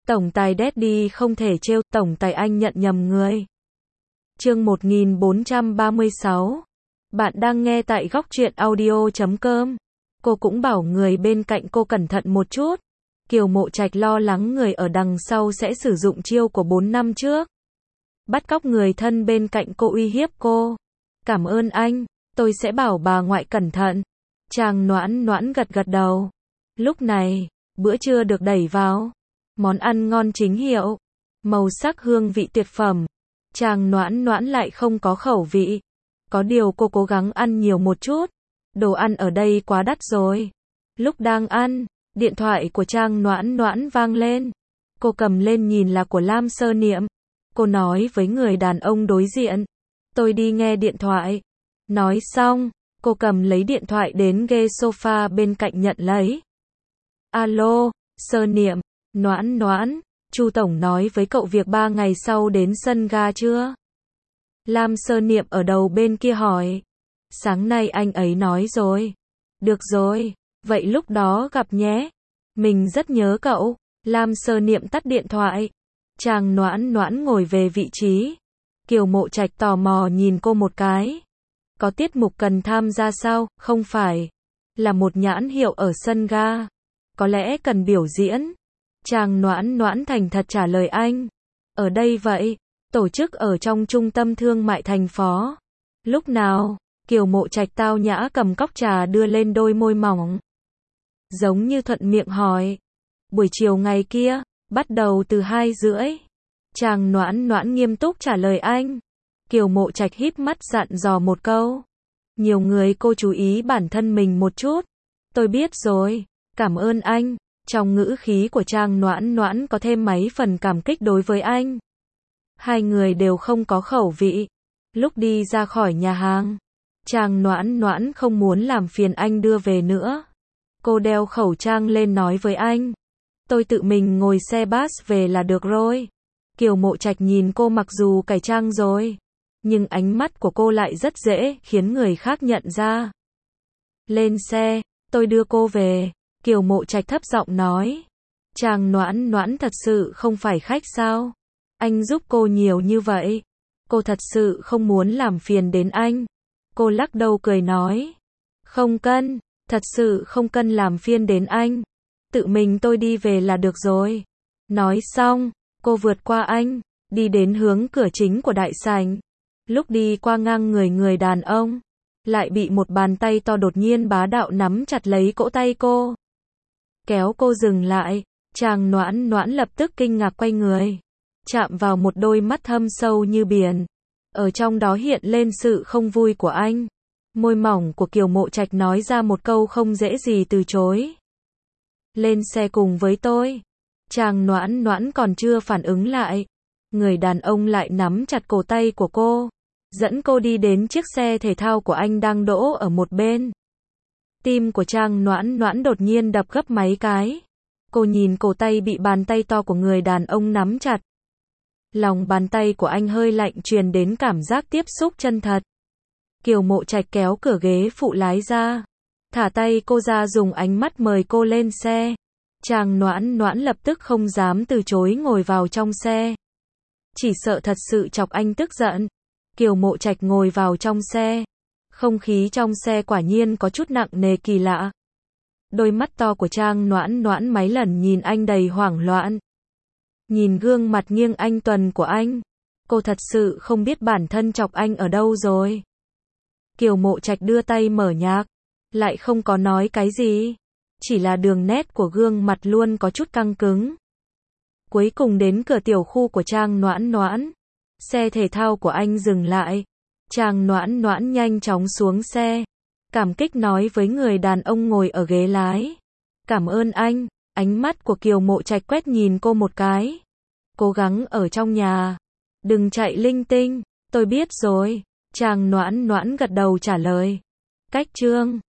Tổng tài Daddy không thể trêu, tổng tài anh nhận nhầm người. Chương 1436. Bạn đang nghe tại góc truyện audio.com. Cô cũng bảo người bên cạnh cô cẩn thận một chút. Kiều Mộ Trạch lo lắng người ở đằng sau sẽ sử dụng chiêu của 4 năm trước. Bắt cóc người thân bên cạnh cô uy hiếp cô. Cảm ơn anh, tôi sẽ bảo bà ngoại cẩn thận. Chàng Noãn Noãn gật gật đầu. Lúc này, bữa trưa được đẩy vào. Món ăn ngon chính hiệu. Màu sắc hương vị tuyệt phẩm. Chàng Noãn Noãn lại không có khẩu vị. Có điều cô cố gắng ăn nhiều một chút. Đồ ăn ở đây quá đắt rồi. Lúc đang ăn, điện thoại của Trang Noãn Noãn vang lên. Cô cầm lên nhìn là của Lam Sơ Niệm. Cô nói với người đàn ông đối diện. Tôi đi nghe điện thoại. Nói xong, cô cầm lấy điện thoại đến ghế sofa bên cạnh nhận lấy. Alo, Sơ Niệm, Noãn Noãn, Chu Tổng nói với cậu việc 3 ngày sau đến sân ga chưa? Lam Sơ Niệm ở đầu bên kia hỏi. Sáng nay anh ấy nói rồi. Được rồi, vậy lúc đó gặp nhé. Mình rất nhớ cậu. Lam Sơ Niệm tắt điện thoại. Chàng Noãn Noãn ngồi về vị trí. Kiều Mộ Trạch tò mò nhìn cô một cái. Có tiết mục cần tham gia sao? Không phải. Là một nhãn hiệu ở sân ga. Có lẽ cần biểu diễn. Chàng Noãn Noãn thành thật trả lời anh. Ở đây vậy. Tổ chức ở trong trung tâm thương mại thành phố. Lúc nào? Kiều Mộ Trạch tao nhã cầm cốc trà đưa lên đôi môi mỏng. Giống như thuận miệng hỏi. Buổi chiều ngày kia, bắt đầu từ 2:30. Chàng Noãn Noãn nghiêm túc trả lời anh. Kiều Mộ Trạch híp mắt dặn dò một câu. Nhiều người cô chú ý bản thân mình một chút. Tôi biết rồi, cảm ơn anh. Trong ngữ khí của Trang Noãn Noãn có thêm mấy phần cảm kích đối với anh. Hai người đều không có khẩu vị. Lúc đi ra khỏi nhà hàng, Trang Noãn Noãn không muốn làm phiền anh đưa về nữa. Cô đeo khẩu trang lên nói với anh. Tôi tự mình ngồi xe bus về là được rồi. Kiều Mộ Trạch nhìn cô mặc dù cải trang rồi, nhưng ánh mắt của cô lại rất dễ khiến người khác nhận ra. Lên xe, tôi đưa cô về. Kiều Mộ Trạch thấp giọng nói. Chàng Noãn Noãn thật sự không phải khách sao? Anh giúp cô nhiều như vậy. Cô thật sự không muốn làm phiền đến anh. Cô lắc đầu cười nói. Không cần, thật sự không cần làm phiền đến anh. Tự mình tôi đi về là được rồi. Nói xong, cô vượt qua anh, đi đến hướng cửa chính của đại sảnh. Lúc đi qua ngang người đàn ông, lại bị một bàn tay to đột nhiên bá đạo nắm chặt lấy cỗ tay cô. Kéo cô dừng lại, Chàng Noãn Noãn lập tức kinh ngạc quay người. Chạm vào một đôi mắt thâm sâu như biển. Ở trong đó hiện lên sự không vui của anh. Môi mỏng của Kiều Mộ Trạch nói ra một câu không dễ gì từ chối. Lên xe cùng với tôi. Chàng Noãn Noãn còn chưa phản ứng lại. Người đàn ông lại nắm chặt cổ tay của cô. Dẫn cô đi đến chiếc xe thể thao của anh đang đỗ ở một bên. Tim của Trang Noãn Noãn đột nhiên đập gấp mấy cái. Cô nhìn cổ tay bị bàn tay to của người đàn ông nắm chặt. Lòng bàn tay của anh hơi lạnh truyền đến cảm giác tiếp xúc chân thật. Kiều Mộ Trạch kéo cửa ghế phụ lái ra. Thả tay cô ra dùng ánh mắt mời cô lên xe. Chàng Noãn Noãn lập tức không dám từ chối ngồi vào trong xe. Chỉ sợ thật sự chọc anh tức giận. Kiều Mộ Trạch ngồi vào trong xe. Không khí trong xe quả nhiên có chút nặng nề kỳ lạ. Đôi mắt to của Trang Noãn Noãn mấy lần nhìn anh đầy hoảng loạn. Nhìn gương mặt nghiêng anh tuần của anh. Cô thật sự không biết bản thân chọc anh ở đâu rồi. Kiều Mộ Trạch đưa tay mở nhạc. Lại không có nói cái gì. Chỉ là đường nét của gương mặt luôn có chút căng cứng. Cuối cùng đến cửa tiểu khu của Trang Noãn Noãn. Xe thể thao của anh dừng lại. Trang Noãn Noãn nhanh chóng xuống xe. Cảm kích nói với người đàn ông ngồi ở ghế lái. Cảm ơn anh. Ánh mắt của Kiều Mộ Trạch quét nhìn cô một cái. Cố gắng ở trong nhà. Đừng chạy linh tinh. Tôi biết rồi. Chàng Noãn Noãn gật đầu trả lời. Cách chương